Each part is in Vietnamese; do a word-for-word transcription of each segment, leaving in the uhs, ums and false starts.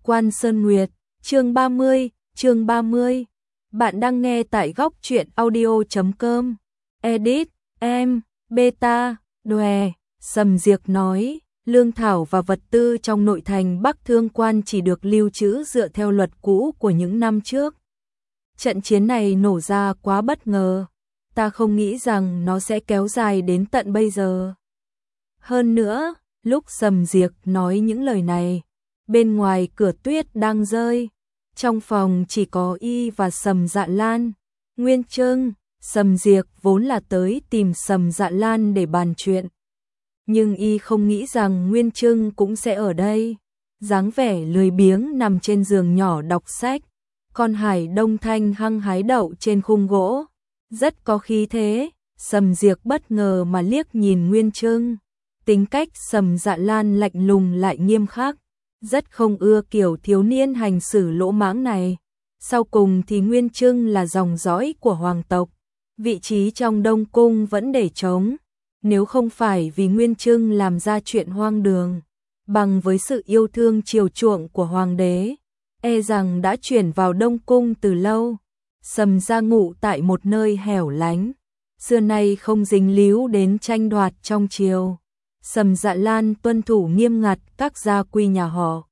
Quan Sơn Nguyệt, chương ba mươi, chương ba mươi. Bạn đang nghe tại góc truyện audio chấm com. Edit, em, beta, đòe, Sầm Diệc nói, lương thảo và vật tư trong nội thành Bắc Thương Quan chỉ được lưu trữ dựa theo luật cũ của những năm trước. Trận chiến này nổ ra quá bất ngờ, ta không nghĩ rằng nó sẽ kéo dài đến tận bây giờ. Hơn nữa, lúc Sầm Diệc nói những lời này, bên ngoài cửa tuyết đang rơi, trong phòng chỉ có y và Sầm Dạ Lan. Nguyên Trưng, Sầm Diệc vốn là tới tìm Sầm Dạ Lan để bàn chuyện, nhưng y không nghĩ rằng Nguyên Trưng cũng sẽ ở đây. Dáng vẻ lười biếng nằm trên giường nhỏ đọc sách, con Hải Đông Thanh hăng hái đậu trên khung gỗ, rất có khí thế. Sầm Diệc bất ngờ mà liếc nhìn Nguyên Trưng, tính cách Sầm Dạ Lan lạnh lùng lại nghiêm khắc, rất không ưa kiểu thiếu niên hành xử lỗ mãng này. Sau cùng thì Nguyên Trưng là dòng dõi của hoàng tộc, vị trí trong Đông Cung vẫn để trống. Nếu không phải vì Nguyên Trưng làm ra chuyện hoang đường, bằng với sự yêu thương chiều chuộng của hoàng đế, e rằng đã chuyển vào Đông Cung từ lâu. Sầm gia ngụ tại một nơi hẻo lánh, xưa nay không dính líu đến tranh đoạt trong triều. Sầm Dạ Lan tuân thủ nghiêm ngặt các gia quy nhà họ,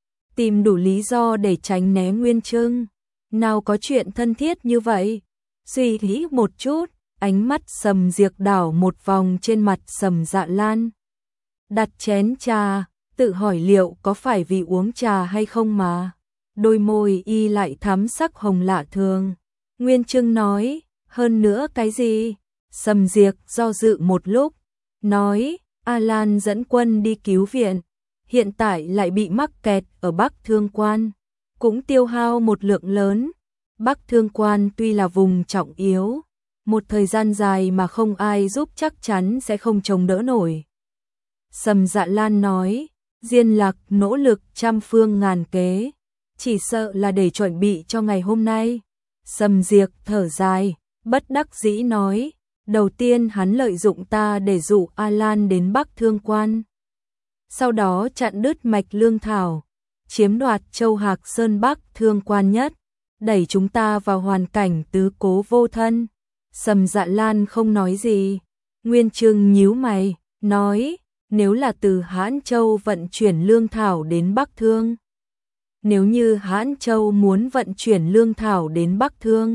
tìm đủ lý do để tránh né Nguyên Trưng. Nào có chuyện thân thiết như vậy. Suy nghĩ một chút, ánh mắt Sầm Diệc đảo một vòng trên mặt Sầm Dạ Lan, đặt chén trà, tự hỏi liệu có phải vì uống trà hay không mà đôi môi y lại thắm sắc hồng lạ thường. Nguyên Trưng nói, hơn nữa cái gì? Sầm Diệc do dự một lúc, nói, A Lan dẫn quân đi cứu viện, hiện tại lại bị mắc kẹt ở Bắc Thương Quan, cũng tiêu hao một lượng lớn. Bắc Thương Quan tuy là vùng trọng yếu, một thời gian dài mà không ai giúp chắc chắn sẽ không chống đỡ nổi. Sầm Dạ Lan nói, Diên Lạc nỗ lực trăm phương ngàn kế, chỉ sợ là để chuẩn bị cho ngày hôm nay. Sầm Diệc thở dài, bất đắc dĩ nói, đầu tiên hắn lợi dụng ta để dụ A Lan đến Bắc Thương Quan, sau đó chặn đứt mạch lương thảo, chiếm đoạt châu Hạc Sơn Bắc Thương Quan nhất, đẩy chúng ta vào hoàn cảnh tứ cố vô thân. Sầm Dạ Lan không nói gì. Nguyên Trưng nhíu mày, nói, nếu là từ Hãn Châu vận chuyển lương thảo đến Bắc Thương, nếu như Hãn Châu muốn vận chuyển lương thảo đến Bắc Thương,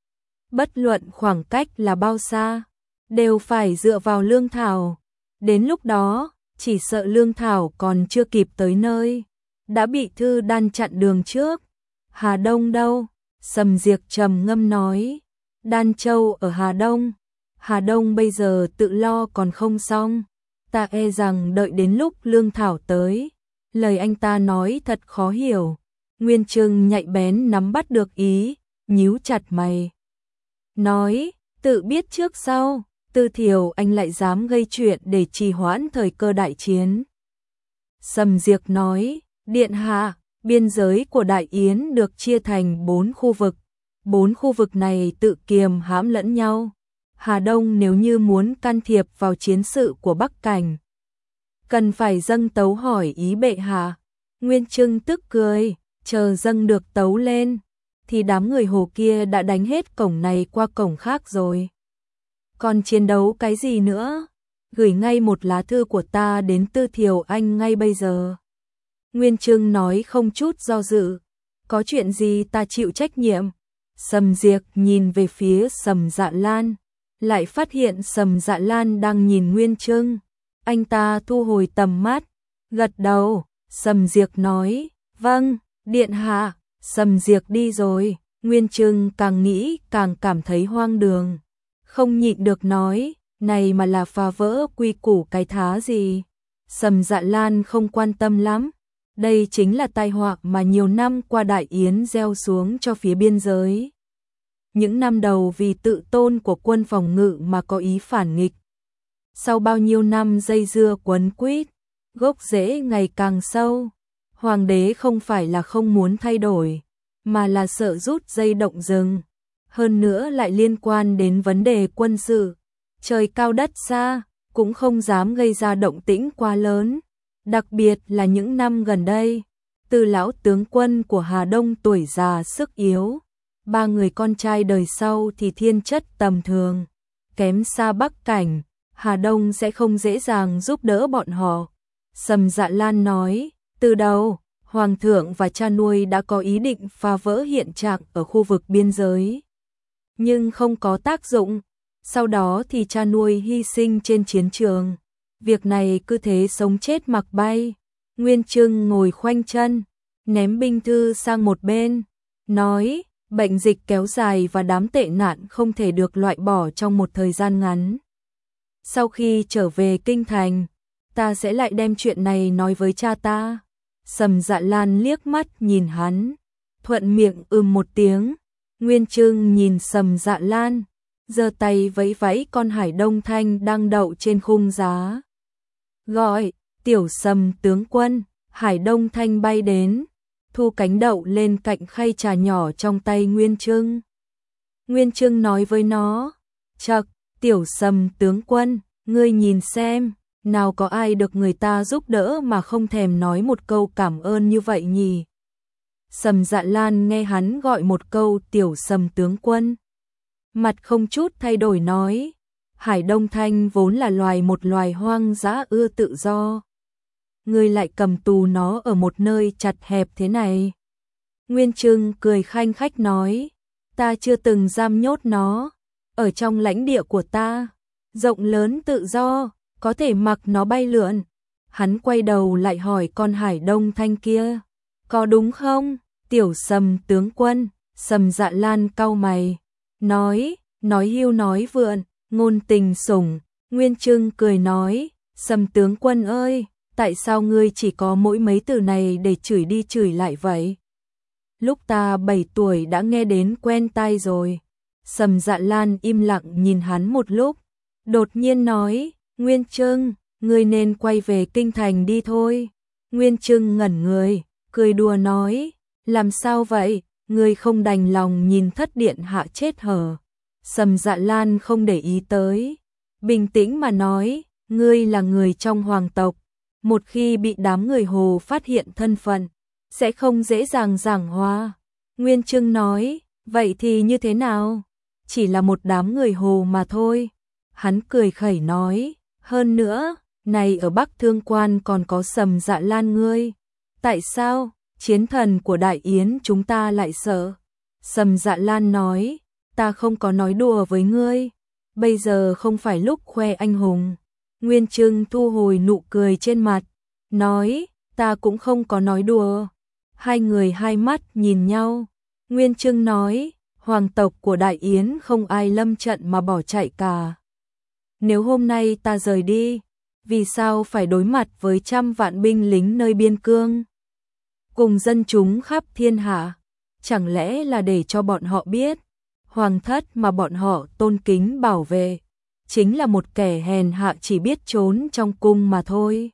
bất luận khoảng cách là bao xa, đều phải dựa vào lương thảo. Đến lúc đó, chỉ sợ lương thảo còn chưa kịp tới nơi, đã bị Thư Đan chặn đường trước. Hà Đông đâu? Sầm Diệc trầm ngâm nói, Đan Châu ở Hà Đông. Hà Đông bây giờ tự lo còn không xong, ta e rằng đợi đến lúc lương thảo tới. Lời anh ta nói thật khó hiểu. Nguyên Trưng nhạy bén nắm bắt được ý, nhíu chặt mày, nói, tự biết trước sau, Tư Thiều anh lại dám gây chuyện để trì hoãn thời cơ đại chiến. Sầm Diệc nói, điện hạ, biên giới của Đại Yến được chia thành bốn khu vực, bốn khu vực này tự kiềm hãm lẫn nhau. Hà Đông nếu như muốn can thiệp vào chiến sự của Bắc Cảnh, cần phải dâng tấu hỏi ý bệ hạ. Nguyên Trưng tức cười, chờ dâng được tấu lên, thì đám người Hồ kia đã đánh hết cổng này qua cổng khác rồi. Còn chiến đấu cái gì nữa? Gửi ngay một lá thư của ta đến Tư Thiều anh ngay bây giờ. Nguyên Trưng nói không chút do dự, có chuyện gì ta chịu trách nhiệm. Sầm Diệc nhìn về phía Sầm Dạ Lan, lại phát hiện Sầm Dạ Lan đang nhìn Nguyên Trưng. Anh ta thu hồi tầm mắt, gật đầu. Sầm Diệc nói, vâng, điện hạ. Sầm Diệc đi rồi, Nguyên Trưng càng nghĩ càng cảm thấy hoang đường, không nhịn được nói, này mà là phá vỡ quy củ cái thá gì. Sầm Dạ Lan không quan tâm lắm, đây chính là tai họa mà nhiều năm qua Đại Yến gieo xuống cho phía biên giới. Những năm đầu vì tự tôn của quân phòng ngự mà có ý phản nghịch, sau bao nhiêu năm dây dưa quấn quýt, gốc rễ ngày càng sâu. Hoàng đế không phải là không muốn thay đổi, mà là sợ rút dây động rừng. Hơn nữa lại liên quan đến vấn đề quân sự, trời cao đất xa, cũng không dám gây ra động tĩnh quá lớn. Đặc biệt là những năm gần đây, Từ lão tướng quân của Hà Đông tuổi già sức yếu, ba người con trai đời sau thì thiên chất tầm thường, kém xa Bắc Cảnh, Hà Đông sẽ không dễ dàng giúp đỡ bọn họ. Sầm Dạ Lan nói, từ đầu, Hoàng thượng và cha nuôi đã có ý định phá vỡ hiện trạng ở khu vực biên giới, nhưng không có tác dụng. Sau đó thì cha nuôi hy sinh trên chiến trường, việc này cứ thế sống chết mặc bay. Nguyên Trưng ngồi khoanh chân, ném binh thư sang một bên, nói, bệnh dịch kéo dài và đám tệ nạn không thể được loại bỏ trong một thời gian ngắn. Sau khi trở về kinh thành, ta sẽ lại đem chuyện này nói với cha ta. Sầm Dạ Lan liếc mắt nhìn hắn, thuận miệng ừm một tiếng. Nguyên Trưng nhìn Sầm Dạ Lan, giơ tay vẫy vẫy con hải đông thanh đang đậu trên khung giá. Gọi, tiểu Sầm tướng quân. Hải đông thanh bay đến, thu cánh đậu lên cạnh khay trà nhỏ trong tay Nguyên Trưng. Nguyên Trưng nói với nó, chậc, tiểu Sầm tướng quân, ngươi nhìn xem, nào có ai được người ta giúp đỡ mà không thèm nói một câu cảm ơn như vậy nhỉ. Sầm Dạ Lan nghe hắn gọi một câu tiểu Sầm tướng quân, mặt không chút thay đổi nói, Hải đông thanh vốn là loài một loài hoang dã ưa tự do, ngươi lại cầm tù nó ở một nơi chặt hẹp thế này. Nguyên Trưng cười khanh khách nói, ta chưa từng giam nhốt nó, ở trong lãnh địa của ta, rộng lớn tự do, có thể mặc nó bay lượn. Hắn quay đầu lại hỏi con hải đông thanh kia, có đúng không, tiểu Sầm tướng quân? Sầm Dạ Lan cau mày, nói, nói hưu nói vượn, ngôn tình sủng. Nguyên Trưng cười nói, Sầm tướng quân ơi, tại sao ngươi chỉ có mỗi mấy từ này để chửi đi chửi lại vậy? Lúc ta bảy tuổi đã nghe đến quen tai rồi. Sầm Dạ Lan im lặng nhìn hắn một lúc, đột nhiên nói, Nguyên Trưng, ngươi nên quay về kinh thành đi thôi. Nguyên Trưng ngẩn người, cười đùa nói, làm sao vậy, ngươi không đành lòng nhìn thất điện hạ chết hở? Sầm Dạ Lan không để ý tới, bình tĩnh mà nói, ngươi là người trong hoàng tộc, một khi bị đám người Hồ phát hiện thân phận, sẽ không dễ dàng giảng hòa. Nguyên Trưng nói, vậy thì như thế nào? Chỉ là một đám người Hồ mà thôi. Hắn cười khẩy nói, hơn nữa, này ở Bắc Thương Quan còn có Sầm Dạ Lan ngươi. Tại sao, chiến thần của Đại Yến chúng ta lại sợ? Sầm Dạ Lan nói, ta không có nói đùa với ngươi, bây giờ không phải lúc khoe anh hùng. Nguyên Trưng thu hồi nụ cười trên mặt, nói, ta cũng không có nói đùa. Hai người hai mắt nhìn nhau. Nguyên Trưng nói, hoàng tộc của Đại Yến không ai lâm trận mà bỏ chạy cả. Nếu hôm nay ta rời đi, vì sao phải đối mặt với trăm vạn binh lính nơi biên cương, cùng dân chúng khắp thiên hạ? Chẳng lẽ là để cho bọn họ biết, hoàng thất mà bọn họ tôn kính bảo vệ, chính là một kẻ hèn hạ chỉ biết trốn trong cung mà thôi.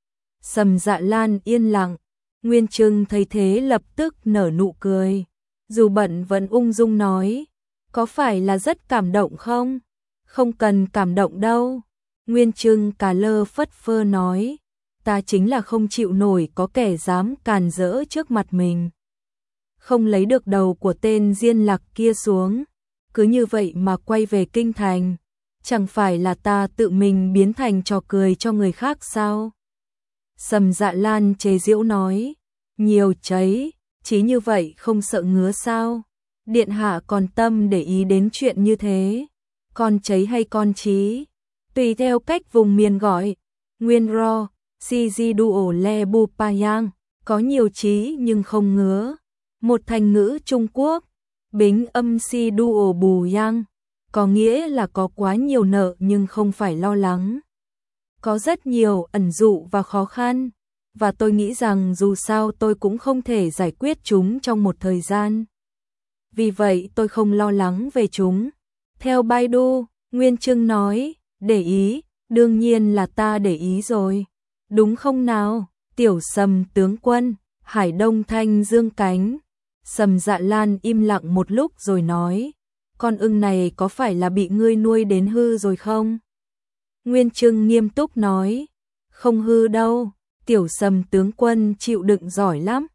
Sầm Dạ Lan yên lặng, Nguyên Trưng thấy thế lập tức nở nụ cười, dù bận vẫn ung dung nói, có phải là rất cảm động không? Không cần cảm động đâu. Nguyên Trưng cà lơ phất phơ nói, ta chính là không chịu nổi có kẻ dám càn rỡ trước mặt mình, không lấy được đầu của tên Diên Lạc kia xuống, cứ như vậy mà quay về kinh thành, chẳng phải là ta tự mình biến thành trò cười cho người khác sao? Sầm Dạ Lan chế giễu nói, nhiều cháy, chí như vậy không sợ ngứa sao? Điện hạ còn tâm để ý đến chuyện như thế, con cháy hay con chí, tùy theo cách vùng miền gọi. Nguyên ro, si di duo le bu payang, có nhiều chí nhưng không ngứa. Một thành ngữ Trung Quốc, bính âm si duo bù yang, có nghĩa là có quá nhiều nợ nhưng không phải lo lắng. Có rất nhiều ẩn dụ và khó khăn, và tôi nghĩ rằng dù sao tôi cũng không thể giải quyết chúng trong một thời gian. Vì vậy tôi không lo lắng về chúng. Theo Baidu, Nguyên Trưng nói, để ý, đương nhiên là ta để ý rồi. Đúng không nào, tiểu Sầm tướng quân? Hải Đông Thanh dương cánh. Sầm Dạ Lan im lặng một lúc rồi nói, con ưng này có phải là bị ngươi nuôi đến hư rồi không? Nguyên Trưng nghiêm túc nói, không hư đâu, tiểu Sầm tướng quân chịu đựng giỏi lắm.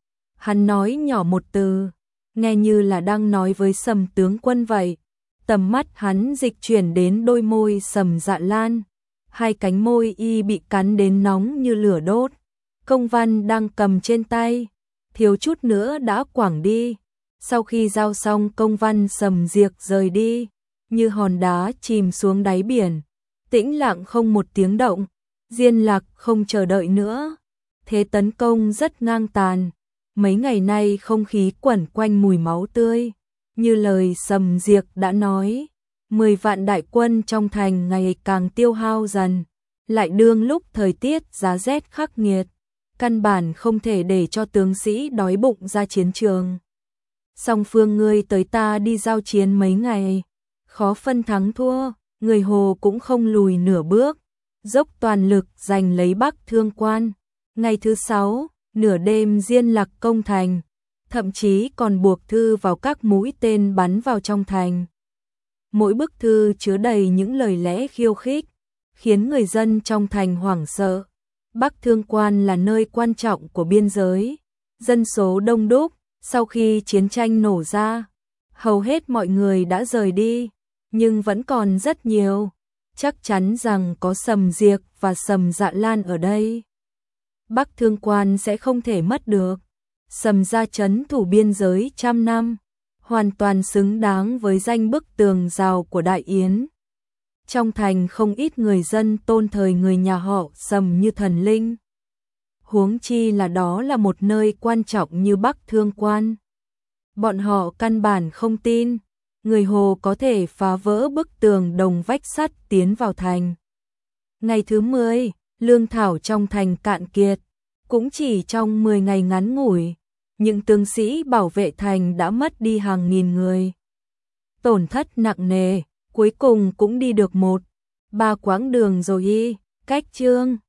Hắn nói nhỏ một từ, nghe như là đang nói với Sầm tướng quân vậy. Tầm mắt hắn dịch chuyển đến đôi môi Sầm Dạ Lan, hai cánh môi y bị cắn đến nóng như lửa đốt. Công văn đang cầm trên tay, thiếu chút nữa đã quẳng đi. Sau khi giao xong công văn, Sầm Diệc rời đi, như hòn đá chìm xuống đáy biển, tĩnh lặng không một tiếng động. Diên Lạc không chờ đợi nữa, thế tấn công rất ngang tàn. Mấy ngày nay không khí quẩn quanh mùi máu tươi, như lời Sầm Diệc đã nói, mười vạn đại quân trong thành ngày càng tiêu hao dần, lại đương lúc thời tiết giá rét khắc nghiệt, căn bản không thể để cho tướng sĩ đói bụng ra chiến trường. Song phương ngươi tới ta đi giao chiến mấy ngày, khó phân thắng thua, người Hồ cũng không lùi nửa bước, dốc toàn lực giành lấy Bắc Thương Quan. Ngày thứ sáu, nửa đêm Diên Lạc công thành, thậm chí còn buộc thư vào các mũi tên bắn vào trong thành. Mỗi bức thư chứa đầy những lời lẽ khiêu khích, khiến người dân trong thành hoảng sợ. Bắc Thương Quan là nơi quan trọng của biên giới, dân số đông đúc. Sau khi chiến tranh nổ ra, hầu hết mọi người đã rời đi, nhưng vẫn còn rất nhiều. Chắc chắn rằng có Sầm Diệc và Sầm Dạ Lan ở đây, Bắc Thương Quan sẽ không thể mất được. Sầm gia trấn thủ biên giới trăm năm, hoàn toàn xứng đáng với danh bức tường rào của Đại Yến. Trong thành không ít người dân tôn thờ người nhà họ Sầm như thần linh. Huống chi là đó là một nơi quan trọng như Bắc Thương Quan. Bọn họ căn bản không tin người Hồ có thể phá vỡ bức tường đồng vách sắt tiến vào thành. Ngày thứ mười, lương thảo trong thành cạn kiệt, cũng chỉ trong mười ngày ngắn ngủi, những tướng sĩ bảo vệ thành đã mất đi hàng nghìn người. Tổn thất nặng nề, cuối cùng cũng đi được một, ba quãng đường rồi y, cách Trương